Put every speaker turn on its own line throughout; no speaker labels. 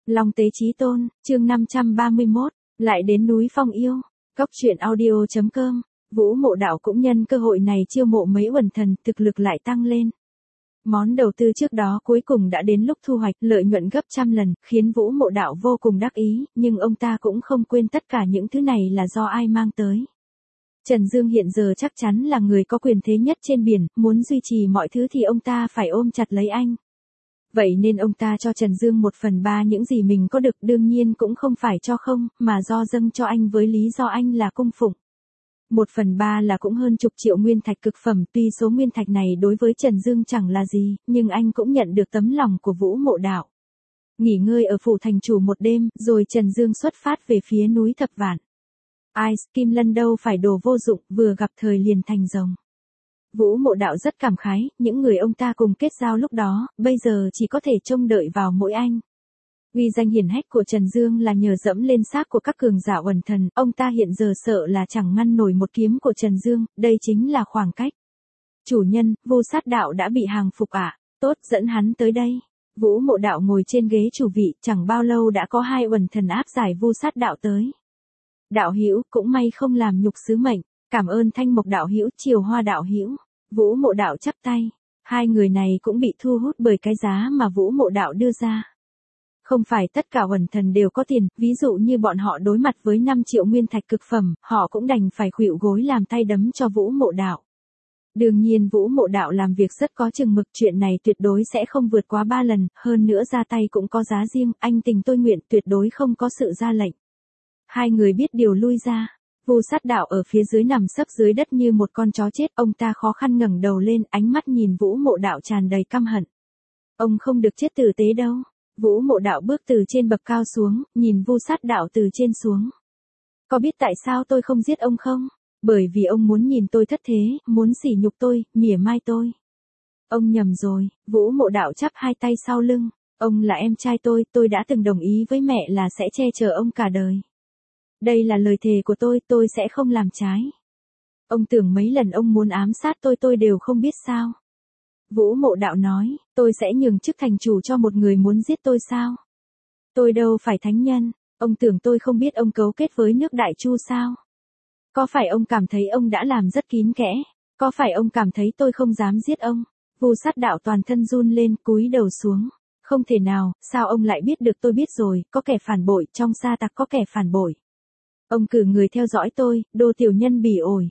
Long Tế Chí Tôn, chương 531, lại đến núi Phong Yêu. Cốc truyện audio.com. Vũ Mộ Đạo cũng nhân cơ hội này chiêu mộ mấy uẩn thần, thực lực lại tăng lên. Món đầu tư trước đó cuối cùng đã đến lúc thu hoạch, lợi nhuận gấp trăm lần, khiến Vũ Mộ Đạo vô cùng đắc ý, nhưng ông ta cũng không quên tất cả những thứ này là do ai mang tới. Trần Dương hiện giờ chắc chắn là người có quyền thế nhất trên biển, muốn duy trì mọi thứ thì ông ta phải ôm chặt lấy anh. Vậy nên ông ta cho Trần Dương 1/3 những gì mình có được, đương nhiên cũng không phải cho không, mà do dâng cho anh với lý do anh là cung phụng. 1/3 là cũng hơn chục triệu nguyên thạch cực phẩm, tuy số nguyên thạch này đối với Trần Dương chẳng là gì, nhưng anh cũng nhận được tấm lòng của Vũ Mộ Đạo. Nghỉ ngơi ở phủ thành chủ một đêm, rồi Trần Dương xuất phát về phía núi Thập Vạn. Ice Kim Lân đâu phải đồ vô dụng, vừa gặp thời liền thành rồng. Vũ Mộ Đạo rất cảm khái, những người ông ta cùng kết giao lúc đó, bây giờ chỉ có thể trông đợi vào mỗi anh. Uy danh hiển hách của Trần Dương là nhờ dẫm lên xác của các cường giả uẩn thần, ông ta hiện giờ sợ là chẳng ngăn nổi một kiếm của Trần Dương, đây chính là khoảng cách. Chủ nhân, Vu Sát Đạo đã bị hàng phục ạ, tốt dẫn hắn tới đây. Vũ Mộ Đạo ngồi trên ghế chủ vị, chẳng bao lâu đã có 2 uẩn thần áp giải Vu Sát Đạo tới. Đạo hữu, cũng may không làm nhục sứ mệnh, cảm ơn Thanh Mộc đạo hữu, Triều Hoa đạo hữu. Vũ Mộ Đạo chắp tay, hai người này cũng bị thu hút bởi cái giá mà Vũ Mộ Đạo đưa ra. Không phải tất cả uẩn thần đều có tiền, ví dụ như bọn họ đối mặt với 5 triệu nguyên thạch cực phẩm, họ cũng đành phải khuỵu gối làm tay đấm cho Vũ Mộ Đạo. Đương nhiên Vũ Mộ Đạo làm việc rất có chừng mực, chuyện này tuyệt đối sẽ không vượt quá 3 lần, hơn nữa ra tay cũng có giá riêng, anh tình tôi nguyện, tuyệt đối không có sự ra lệnh. Hai người biết điều lui ra. Vu Sát Đạo ở phía dưới nằm sấp dưới đất như một con chó chết, ông ta khó khăn ngẩng đầu lên, ánh mắt nhìn Vũ Mộ Đạo tràn đầy căm hận. Ông không được chết tử tế đâu. Vũ Mộ Đạo bước từ trên bậc cao xuống, nhìn Vu Sát Đạo từ trên xuống. Có biết tại sao tôi không giết ông không? Bởi vì ông muốn nhìn tôi thất thế, muốn sỉ nhục tôi, mỉa mai tôi. Ông nhầm rồi. Vũ Mộ Đạo chắp hai tay sau lưng. Ông là em trai tôi đã từng đồng ý với mẹ là sẽ che chở ông cả đời. Đây là lời thề của tôi sẽ không làm trái. Ông tưởng mấy lần ông muốn ám sát tôi đều không biết sao. Vũ Mộ Đạo nói, tôi sẽ nhường chức thành chủ cho một người muốn giết tôi sao? Tôi đâu phải thánh nhân, ông tưởng tôi không biết ông cấu kết với nước Đại Chu sao? Có phải ông cảm thấy ông đã làm rất kín kẽ? Có phải ông cảm thấy tôi không dám giết ông? Vu Sát Đạo toàn thân run lên, cúi đầu xuống. Không thể nào, sao ông lại biết được? Tôi biết rồi, có kẻ phản bội, trong sa tặc có kẻ phản bội. Ông cử người theo dõi tôi, đồ tiểu nhân bỉ ổi.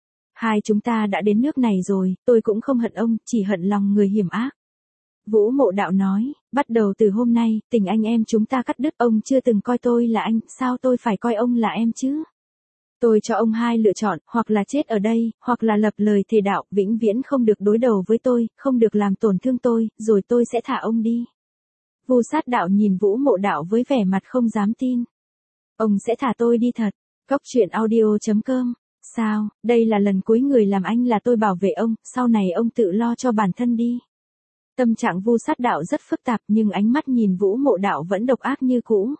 Hai chúng ta đã đến nước này rồi, tôi cũng không hận ông, chỉ hận lòng người hiểm ác. Vũ Mộ Đạo nói, bắt đầu từ hôm nay, tình anh em chúng ta cắt đứt, ông chưa từng coi tôi là anh, sao tôi phải coi ông là em chứ? Tôi cho ông hai lựa chọn, hoặc là chết ở đây, hoặc là lập lời thề đạo, vĩnh viễn không được đối đầu với tôi, không được làm tổn thương tôi, rồi tôi sẽ thả ông đi. Vu Sát Đạo nhìn Vũ Mộ Đạo với vẻ mặt không dám tin. Ông sẽ thả tôi đi thật. Cốc truyện audio.com. Sao, đây là lần cuối người làm anh là tôi bảo vệ ông, sau này ông tự lo cho bản thân đi. Tâm trạng Vu Sát Đạo rất phức tạp nhưng ánh mắt nhìn Vũ Mộ Đạo vẫn độc ác như cũ.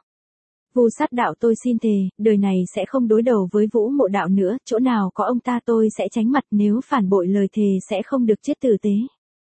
Vu Sát Đạo, tôi xin thề, đời này sẽ không đối đầu với Vũ Mộ Đạo nữa, chỗ nào có ông ta tôi sẽ tránh mặt, nếu phản bội lời thề sẽ không được chết tử tế.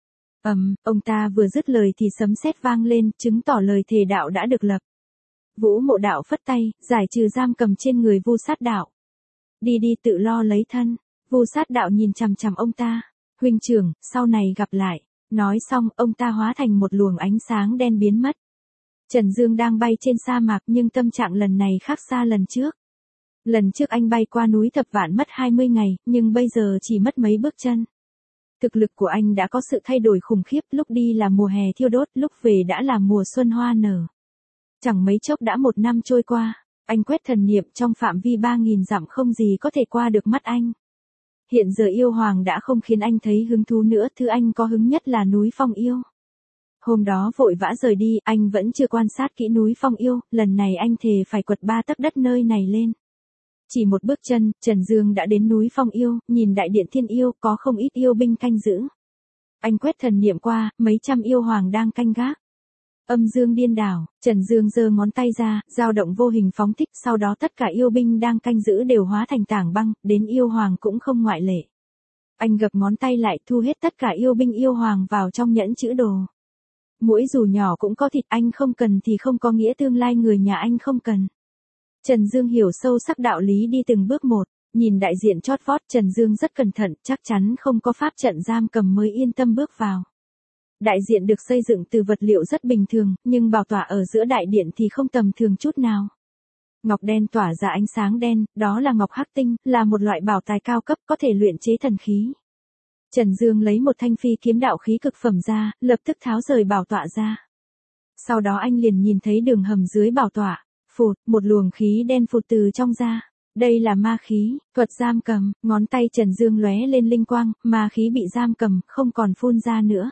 Ông ta vừa dứt lời thì sấm sét vang lên, chứng tỏ lời thề đạo đã được lập. Vũ Mộ Đạo phất tay, giải trừ giam cầm trên người Vu Sát Đạo. Đi đi, tự lo lấy thân. Vu Sát Đạo nhìn chằm chằm ông ta. Huynh trưởng, sau này gặp lại. Nói xong, ông ta hóa thành một luồng ánh sáng đen biến mất. Trần Dương đang bay trên sa mạc nhưng tâm trạng lần này khác xa lần trước. Lần trước anh bay qua núi Thập Vạn mất 20 ngày, nhưng bây giờ chỉ mất mấy bước chân. Thực lực của anh đã có sự thay đổi khủng khiếp, lúc đi là mùa hè thiêu đốt, lúc về đã là mùa xuân hoa nở. Chẳng mấy chốc đã 1 năm trôi qua, anh quét thần niệm trong phạm vi 3.000 dặm không gì có thể qua được mắt anh. Hiện giờ yêu hoàng đã không khiến anh thấy hứng thú nữa, thứ anh có hứng nhất là núi Phong Yêu. Hôm đó vội vã rời đi, anh vẫn chưa quan sát kỹ núi Phong Yêu, lần này anh thề phải quật 3 tấc đất nơi này lên. Chỉ một bước chân, Trần Dương đã đến núi Phong Yêu, nhìn đại điện Thiên Yêu, có không ít yêu binh canh giữ. Anh quét thần niệm qua, mấy trăm yêu hoàng đang canh gác. Âm dương điên đảo, Trần Dương giơ ngón tay ra, dao động vô hình phóng thích, sau đó tất cả yêu binh đang canh giữ đều hóa thành tảng băng, đến yêu hoàng cũng không ngoại lệ. Anh gập ngón tay lại, thu hết tất cả yêu binh yêu hoàng vào trong nhẫn chữ đồ. Muỗi dù nhỏ cũng có thịt, anh không cần thì không có nghĩa tương lai người nhà anh không cần. Trần Dương hiểu sâu sắc đạo lý đi từng bước một, nhìn đại diện chót vót Trần Dương rất cẩn thận, chắc chắn không có pháp trận giam cầm mới yên tâm bước vào. Đại diện được xây dựng từ vật liệu rất bình thường, nhưng bảo tọa ở giữa đại điện thì không tầm thường chút nào. Ngọc đen tỏa ra ánh sáng đen, đó là ngọc hắc tinh, là một loại bảo tài cao cấp có thể luyện chế thần khí. Trần Dương lấy một thanh phi kiếm đạo khí cực phẩm ra, lập tức tháo rời bảo tọa ra. Sau đó anh liền nhìn thấy đường hầm dưới bảo tọa, phụt, một luồng khí đen phụt từ trong ra. Đây là ma khí, thuật giam cầm, ngón tay Trần Dương lóe lên linh quang, ma khí bị giam cầm, không còn phun ra nữa.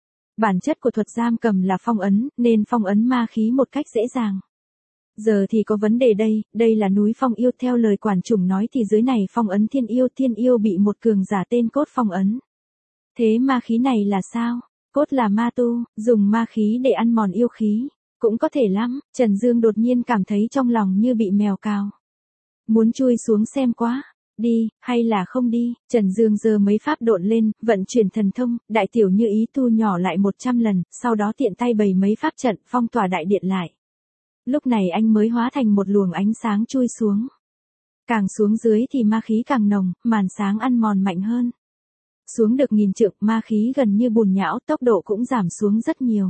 Bản chất của thuật giam cầm là phong ấn, nên phong ấn ma khí một cách dễ dàng. Giờ thì có vấn đề đây là núi Phong Yêu, theo lời quản chủng nói thì dưới này phong ấn thiên yêu bị một cường giả tên Cốt phong ấn. Thế ma khí này là sao? Cốt là ma tu, dùng ma khí để ăn mòn yêu khí. Cũng có thể lắm, Trần Dương đột nhiên cảm thấy trong lòng như bị mèo cào. Muốn chui xuống xem quá. Đi, hay là không đi, Trần Dương giơ mấy pháp độn lên, vận chuyển thần thông, đại tiểu như ý thu nhỏ lại 100 lần, sau đó tiện tay bày mấy pháp trận, phong tỏa đại điện lại. Lúc này anh mới hóa thành một luồng ánh sáng chui xuống. Càng xuống dưới thì ma khí càng nồng, màn sáng ăn mòn mạnh hơn. Xuống được 1000 trượng, ma khí gần như bùn nhão, tốc độ cũng giảm xuống rất nhiều.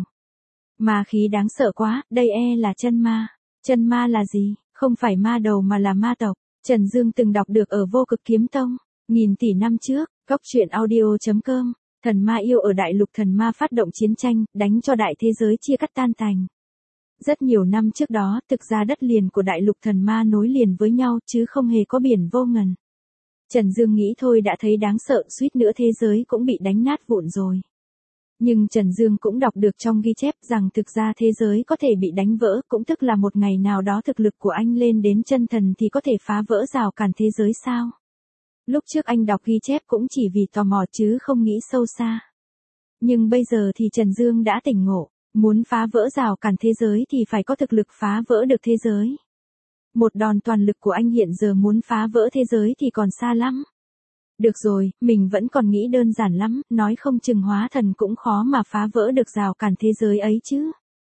Ma khí đáng sợ quá, đây là chân ma. Chân ma là gì? Không phải ma đầu mà là ma tộc. Trần Dương từng đọc được ở Vô Cực Kiếm Tông, nghìn tỷ năm trước, góc truyện audio.com, thần ma yêu ở đại lục thần ma phát động chiến tranh, đánh cho đại thế giới chia cắt tan tành. Rất nhiều năm trước đó, thực ra đất liền của đại lục thần ma nối liền với nhau chứ không hề có biển vô ngần. Trần Dương nghĩ thôi đã thấy đáng sợ, suýt nữa thế giới cũng bị đánh nát vụn rồi. Nhưng Trần Dương cũng đọc được trong ghi chép rằng thực ra thế giới có thể bị đánh vỡ, cũng tức là một ngày nào đó thực lực của anh lên đến chân thần thì có thể phá vỡ rào cản thế giới sao? Lúc trước anh đọc ghi chép cũng chỉ vì tò mò chứ không nghĩ sâu xa. Nhưng bây giờ thì Trần Dương đã tỉnh ngộ, muốn phá vỡ rào cản thế giới thì phải có thực lực phá vỡ được thế giới. Một đòn toàn lực của anh hiện giờ muốn phá vỡ thế giới thì còn xa lắm. Được rồi, mình vẫn còn nghĩ đơn giản lắm, nói không chừng hóa thần cũng khó mà phá vỡ được rào cản thế giới ấy chứ.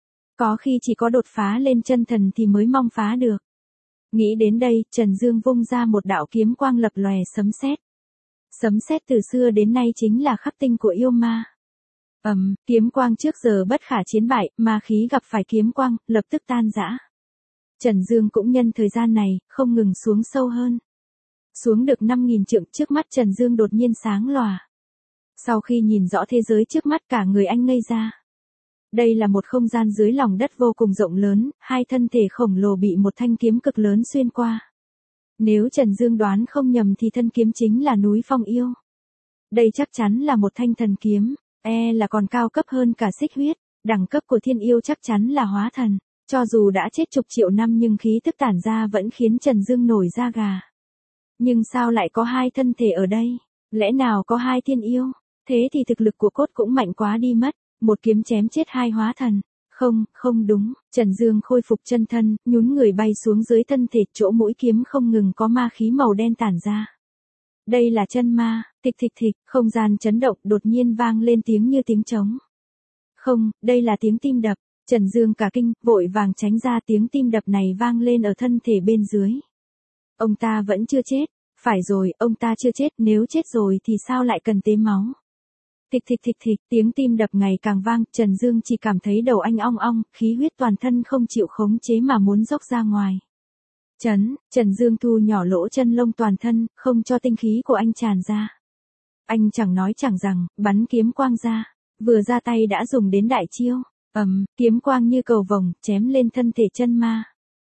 Có khi chỉ có đột phá lên chân thần thì mới mong phá được. Nghĩ đến đây, Trần Dương vung ra một đạo kiếm quang lập lòe sấm sét. Sấm sét từ xưa đến nay chính là khắc tinh của yêu ma. Kiếm quang trước giờ bất khả chiến bại, ma khí gặp phải kiếm quang, lập tức tan rã. Trần Dương cũng nhân thời gian này, không ngừng xuống sâu hơn. Xuống được 5000 trượng, trước mắt Trần Dương đột nhiên sáng lòa. Sau khi nhìn rõ thế giới trước mắt cả người anh ngây ra. Đây là một không gian dưới lòng đất vô cùng rộng lớn, hai thân thể khổng lồ bị một thanh kiếm cực lớn xuyên qua. Nếu Trần Dương đoán không nhầm thì thân kiếm chính là núi Phong Yêu. Đây chắc chắn là một thanh thần kiếm, là còn cao cấp hơn cả xích huyết, đẳng cấp của thiên yêu chắc chắn là hóa thần. Cho dù đã chết chục triệu năm nhưng khí tức tản ra vẫn khiến Trần Dương nổi da gà. Nhưng sao lại có hai thân thể ở đây? Lẽ nào có hai thiên yêu? Thế thì thực lực của Cốt cũng mạnh quá đi mất, một kiếm chém chết hai hóa thần. Không đúng, Trần Dương khôi phục chân thân, nhún người bay xuống dưới thân thể, chỗ mũi kiếm không ngừng có ma khí màu đen tản ra. Đây là chân ma, thịch, không gian chấn động, đột nhiên vang lên tiếng như tiếng trống. Không, đây là tiếng tim đập. Trần Dương cả kinh, vội vàng tránh ra, tiếng tim đập này vang lên ở thân thể bên dưới. Ông ta vẫn chưa chết. Phải rồi, ông ta chưa chết, nếu chết rồi thì sao lại cần tế máu? Thịch, tiếng tim đập ngày càng vang, Trần Dương chỉ cảm thấy đầu anh ong ong, khí huyết toàn thân không chịu khống chế mà muốn dốc ra ngoài. Trần Dương thu nhỏ lỗ chân lông toàn thân, không cho tinh khí của anh tràn ra. Anh chẳng nói chẳng rằng, bắn kiếm quang ra, vừa ra tay đã dùng đến đại chiêu. Kiếm quang như cầu vồng, chém lên thân thể chân ma.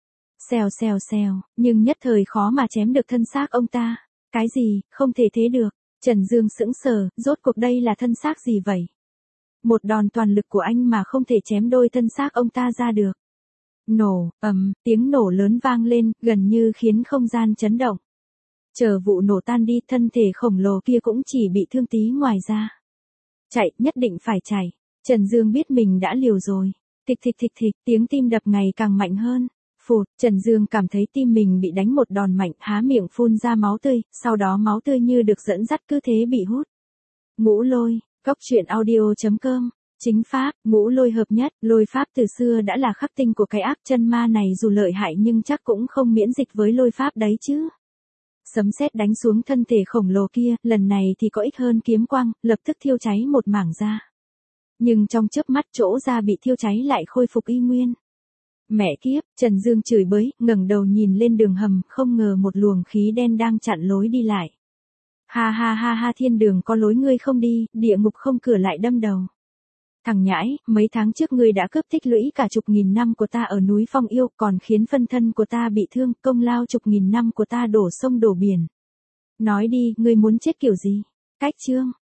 Xèo, nhưng nhất thời khó mà chém được thân xác ông ta. Cái gì, không thể thế được. Trần Dương sững sờ, rốt cuộc đây là thân xác gì vậy? Một đòn toàn lực của anh mà không thể chém đôi thân xác ông ta ra được. Nổ, tiếng nổ lớn vang lên, gần như khiến không gian chấn động. Chờ vụ nổ tan đi, thân thể khổng lồ kia cũng chỉ bị thương tí ngoài ra. Chạy, nhất định phải chạy. Trần Dương biết mình đã liều rồi. Thịch, tiếng tim đập ngày càng mạnh hơn. Phụt, Trần Dương cảm thấy tim mình bị đánh một đòn mạnh, há miệng phun ra máu tươi, sau đó máu tươi như được dẫn dắt cứ thế bị hút. Ngũ Lôi, góc truyện audio.com Chính pháp, ngũ lôi hợp nhất, lôi pháp từ xưa đã là khắc tinh của cái ác chân ma này dù lợi hại nhưng chắc cũng không miễn dịch với lôi pháp đấy chứ. Sấm sét đánh xuống thân thể khổng lồ kia, lần này thì có ích hơn kiếm quang, lập tức thiêu cháy một mảng da. Nhưng trong chớp mắt chỗ da bị thiêu cháy lại khôi phục y nguyên. Mẹ kiếp, Trần Dương chửi bới, ngẩng đầu nhìn lên đường hầm, không ngờ một luồng khí đen đang chặn lối đi lại. Ha ha ha ha, thiên đường có lối ngươi không đi, địa ngục không cửa lại đâm đầu. Thằng nhãi, mấy tháng trước ngươi đã cướp tích lũy cả chục nghìn năm của ta ở núi Phong Yêu, còn khiến phân thân của ta bị thương, công lao chục nghìn năm của ta đổ sông đổ biển. Nói đi, ngươi muốn chết kiểu gì? Cách chương